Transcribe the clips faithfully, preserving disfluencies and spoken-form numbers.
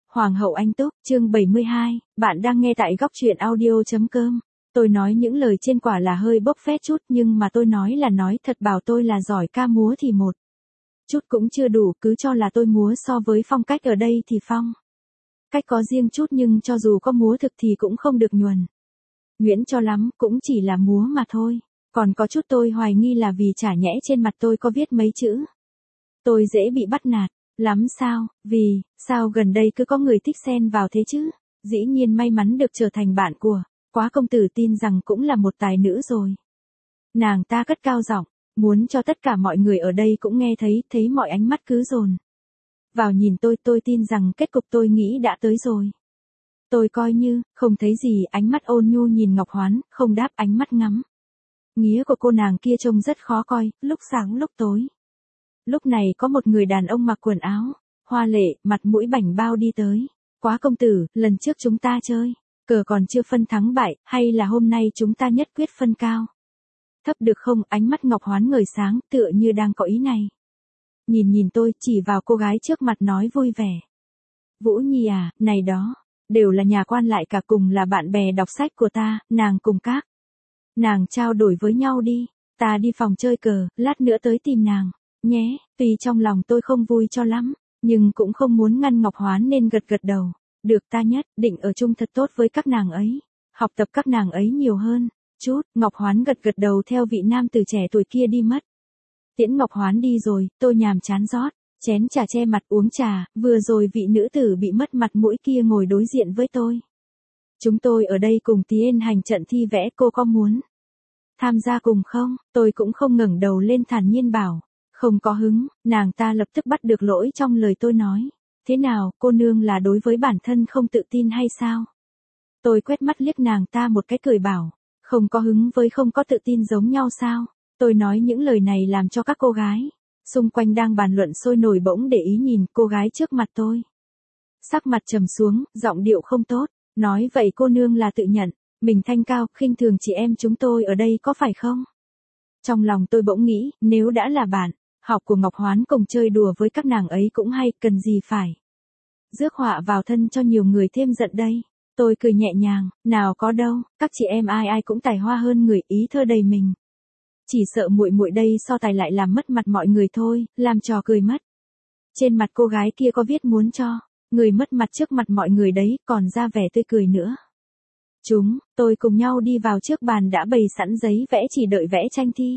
Hoàng hậu Anh Túc, chương bảy mươi hai, bạn đang nghe tại góc truyện audio.com. Tôi nói những lời trên quả là hơi bốc phét chút nhưng mà tôi nói là nói thật, bảo tôi là giỏi ca múa thì một chút cũng chưa đủ, cứ cho là tôi múa so với phong cách ở đây thì phong cách có riêng chút nhưng cho dù có múa thực thì cũng không được nhuần nhuyễn cho lắm, cũng chỉ là múa mà thôi. Còn có chút tôi hoài nghi là vì chả nhẽ trên mặt tôi có viết mấy chữ tôi dễ bị bắt nạt lắm sao, vì sao gần đây cứ có người thích xen vào thế chứ. Dĩ nhiên may mắn được trở thành bạn của Quá công tử, tin rằng cũng là một tài nữ rồi. Nàng ta cất cao giọng, muốn cho tất cả mọi người ở đây cũng nghe thấy, thấy mọi ánh mắt cứ dồn vào nhìn tôi, tôi tin rằng kết cục tôi nghĩ đã tới rồi. Tôi coi như không thấy gì, ánh mắt ôn nhu nhìn Ngọc Hoán, không đáp, ánh mắt ngắm nghía của cô nàng kia trông rất khó coi, lúc sáng lúc tối. Lúc này có một người đàn ông mặc quần áo hoa lệ, mặt mũi bảnh bao đi tới. Quá công tử, lần trước chúng ta chơi cờ còn chưa phân thắng bại, hay là hôm nay chúng ta nhất quyết phân cao thấp được không? Ánh mắt Ngọc Hoán ngời sáng, tựa như đang có ý này. Nhìn nhìn tôi, chỉ vào cô gái trước mặt nói vui vẻ. Vũ Nhi à, này đó, đều là nhà quan lại cả, cùng là bạn bè đọc sách của ta, nàng cùng các nàng trao đổi với nhau đi, ta đi phòng chơi cờ, lát nữa tới tìm nàng nhé. Tuy trong lòng tôi không vui cho lắm, nhưng cũng không muốn ngăn Ngọc Hoán nên gật gật đầu. Được, ta nhất định ở chung thật tốt với các nàng ấy, học tập các nàng ấy nhiều hơn chút. Ngọc Hoán gật gật đầu theo vị nam tử trẻ tuổi kia đi mất. Tiễn Ngọc Hoán đi rồi, tôi nhàm chán rót chén trà che mặt uống trà. Vừa rồi vị nữ tử bị mất mặt mũi kia ngồi đối diện với tôi. Chúng tôi ở đây cùng tiến hành trận thi vẽ, cô có muốn tham gia cùng không? Tôi cũng không ngẩng đầu lên, thản nhiên bảo không có hứng. Nàng ta lập tức bắt được lỗi trong lời tôi nói. Thế nào, cô nương là đối với bản thân không tự tin hay sao? Tôi quét mắt liếc nàng ta một cái, cười bảo, không có hứng với không có tự tin giống nhau sao? Tôi nói những lời này làm cho các cô gái xung quanh đang bàn luận sôi nổi bỗng để ý nhìn cô gái trước mặt tôi. Sắc mặt trầm xuống, giọng điệu không tốt, nói vậy cô nương là tự nhận mình thanh cao, khinh thường chị em chúng tôi ở đây có phải không? Trong lòng tôi bỗng nghĩ, nếu đã là bạn học của Ngọc Hoán, cùng chơi đùa với các nàng ấy cũng hay, cần gì phải rước họa vào thân cho nhiều người thêm giận đây. Tôi cười nhẹ nhàng, nào có đâu, các chị em ai ai cũng tài hoa hơn người, ý thơ đầy mình. Chỉ sợ muội muội đây so tài lại làm mất mặt mọi người thôi, làm trò cười mất. Trên mặt cô gái kia có viết muốn cho người mất mặt trước mặt mọi người đấy, còn ra vẻ tươi cười nữa. Chúng tôi cùng nhau đi vào trước bàn đã bày sẵn giấy vẽ, chỉ đợi vẽ tranh thi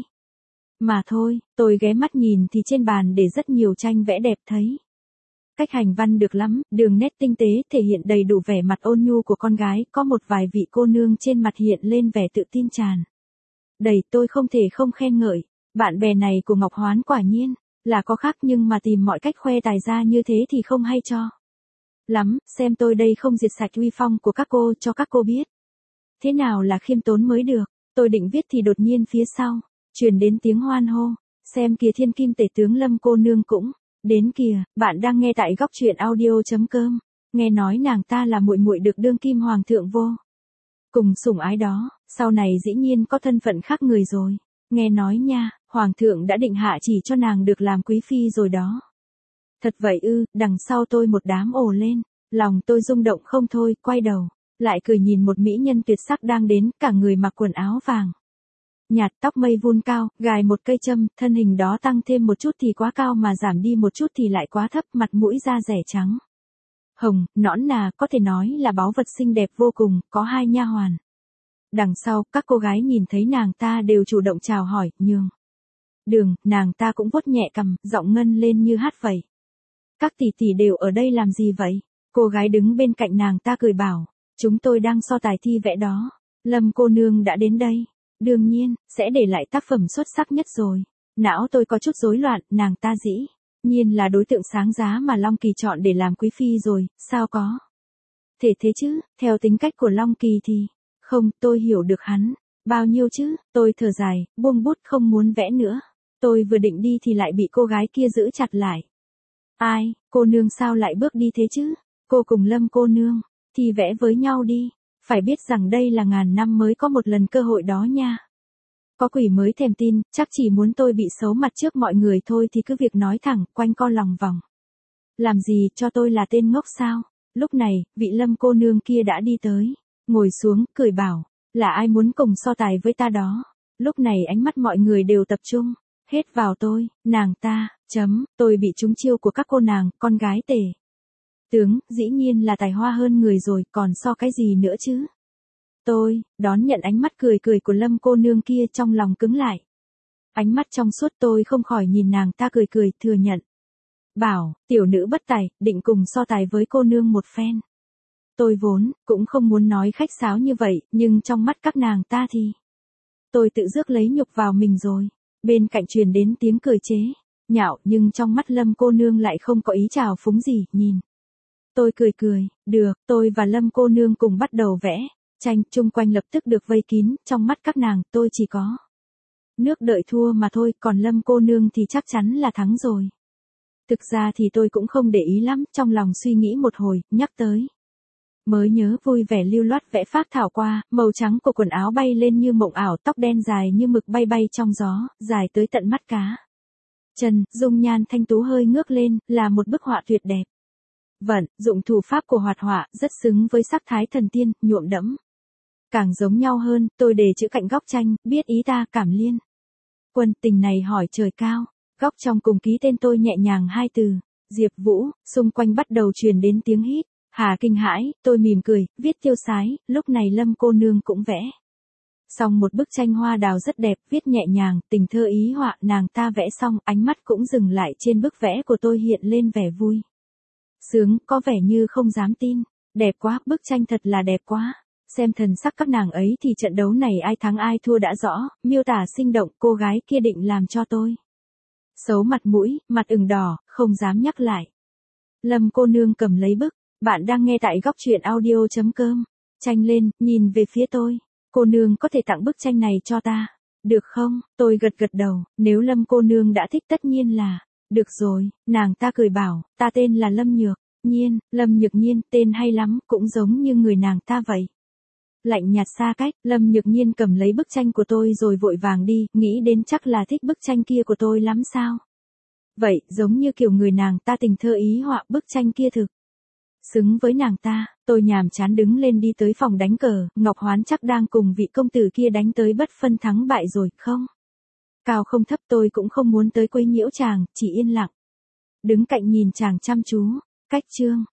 mà thôi. Tôi ghé mắt nhìn thì trên bàn để rất nhiều tranh vẽ đẹp, thấy cách hành văn được lắm, đường nét tinh tế, thể hiện đầy đủ vẻ mặt ôn nhu của con gái. Có một vài vị cô nương trên mặt hiện lên vẻ tự tin tràn đầy, tôi không thể không khen ngợi. Bạn bè này của Ngọc Hoán quả nhiên là có khác, nhưng mà tìm mọi cách khoe tài ra như thế thì không hay cho lắm. Xem tôi đây không diệt sạch uy phong của các cô cho các cô biết thế nào là khiêm tốn mới được. Tôi định viết thì đột nhiên phía sau truyền đến tiếng hoan hô. Xem kìa, thiên kim tể tướng Lâm cô nương cũng đến kìa. Bạn đang nghe tại góc truyện audio.com. Nghe nói nàng ta là muội muội được đương kim hoàng thượng vô cùng sủng ái đó, sau này dĩ nhiên có thân phận khác người rồi. Nghe nói nha, hoàng thượng đã định hạ chỉ cho nàng được làm quý phi rồi đó. Thật vậy ư? Đằng sau tôi một đám ồ lên, lòng tôi rung động không thôi, quay đầu lại cười nhìn một mỹ nhân tuyệt sắc đang đến, cả người mặc quần áo vàng nhạt, tóc mây vun cao, gài một cây châm, thân hình đó tăng thêm một chút thì quá cao mà giảm đi một chút thì lại quá thấp, mặt mũi da rẻ trắng hồng, nõn nà, có thể nói là báu vật xinh đẹp vô cùng. Có hai nha hoàn đằng sau, các cô gái nhìn thấy nàng ta đều chủ động chào hỏi, nhường đường. Nàng ta cũng vuốt nhẹ cằm, giọng ngân lên như hát vậy. Các tỷ tỷ đều ở đây làm gì vậy? Cô gái đứng bên cạnh nàng ta cười bảo, chúng tôi đang so tài thi vẽ đó. Lâm cô nương đã đến đây, đương nhiên sẽ để lại tác phẩm xuất sắc nhất rồi. Não tôi có chút rối loạn, nàng ta dĩ nhiên là đối tượng sáng giá mà Long Kỳ chọn để làm quý phi rồi, sao có thể thế chứ? Theo tính cách của Long Kỳ thì không, tôi hiểu được hắn bao nhiêu chứ. Tôi thở dài, buông bút không muốn vẽ nữa. Tôi vừa định đi thì lại bị cô gái kia giữ chặt lại. Ai, cô nương sao lại bước đi thế chứ? Cô cùng Lâm cô nương thì vẽ với nhau đi. Phải biết rằng đây là ngàn năm mới có một lần cơ hội đó nha. Có quỷ mới thèm tin, chắc chỉ muốn tôi bị xấu mặt trước mọi người thôi thì cứ việc nói thẳng, quanh co lòng vòng. Làm gì, cho tôi là tên ngốc sao? Lúc này, vị Lâm cô nương kia đã đi tới, ngồi xuống, cười bảo, là ai muốn cùng so tài với ta đó. Lúc này ánh mắt mọi người đều tập trung, hết vào tôi, nàng ta, chấm, tôi bị trúng chiêu của các cô nàng, con gái Tề tướng, dĩ nhiên là tài hoa hơn người rồi, còn so cái gì nữa chứ. Tôi, đón nhận ánh mắt cười cười của Lâm cô nương kia trong lòng cứng lại. Ánh mắt trong suốt tôi không khỏi nhìn nàng ta cười cười, thừa nhận. Bảo, tiểu nữ bất tài, định cùng so tài với cô nương một phen. Tôi vốn, cũng không muốn nói khách sáo như vậy, nhưng trong mắt các nàng ta thì. Tôi tự rước lấy nhục vào mình rồi. Bên cạnh truyền đến tiếng cười chế, nhạo, nhưng trong mắt Lâm cô nương lại không có ý trào phúng gì, nhìn. Tôi cười cười, được, tôi và Lâm cô nương cùng bắt đầu vẽ. Tranh chung quanh lập tức được vây kín, trong mắt các nàng tôi chỉ có nước đợi thua mà thôi, còn Lâm cô nương thì chắc chắn là thắng rồi. Thực ra thì tôi cũng không để ý lắm, trong lòng suy nghĩ một hồi, nhắc tới. Mới nhớ vui vẻ lưu loát vẽ phác thảo qua, màu trắng của quần áo bay lên như mộng ảo, tóc đen dài như mực bay bay trong gió, dài tới tận mắt cá. Chân, dung nhan thanh tú hơi ngước lên, là một bức họa tuyệt đẹp. Vận, dụng thủ pháp của hoạt họa, rất xứng với sắc thái thần tiên, nhuộm đẫm. Càng giống nhau hơn, tôi để chữ cạnh góc tranh, biết ý ta, Cảm Liên. Quân tình này hỏi trời cao, góc trong cùng ký tên tôi nhẹ nhàng hai từ, Diệp Vũ, xung quanh bắt đầu truyền đến tiếng hít, hà kinh hãi, tôi mỉm cười, viết tiêu sái, lúc này Lâm cô nương cũng vẽ. Xong một bức tranh hoa đào rất đẹp, viết nhẹ nhàng, tình thơ ý họa, nàng ta vẽ xong, ánh mắt cũng dừng lại trên bức vẽ của tôi hiện lên vẻ vui. Sướng, có vẻ như không dám tin, đẹp quá, bức tranh thật là đẹp quá. Xem thần sắc các nàng ấy thì trận đấu này ai thắng ai thua đã rõ, miêu tả sinh động, cô gái kia định làm cho tôi xấu mặt mũi, mặt ửng đỏ, không dám nhắc lại. Lâm cô nương cầm lấy bức, bạn đang nghe tại góc truyện audio chấm com. Tranh lên, nhìn về phía tôi, cô nương có thể tặng bức tranh này cho ta, được không? Tôi gật gật đầu, nếu Lâm cô nương đã thích tất nhiên là, được rồi, nàng ta cười bảo, ta tên là Lâm Nhược Nhiên, Lâm Nhược Nhiên, tên hay lắm, cũng giống như người nàng ta vậy. Lạnh nhạt xa cách, Lâm Nhược Nhiên cầm lấy bức tranh của tôi rồi vội vàng đi, nghĩ đến chắc là thích bức tranh kia của tôi lắm sao. Vậy, giống như kiểu người nàng ta tình thơ ý họa bức tranh kia thực. Xứng với nàng ta, tôi nhàm chán đứng lên đi tới phòng đánh cờ, Ngọc Hoán chắc đang cùng vị công tử kia đánh tới bất phân thắng bại rồi, không? Cao không thấp tôi cũng không muốn tới quấy nhiễu chàng, chỉ yên lặng. Đứng cạnh nhìn chàng chăm chú, cách chương.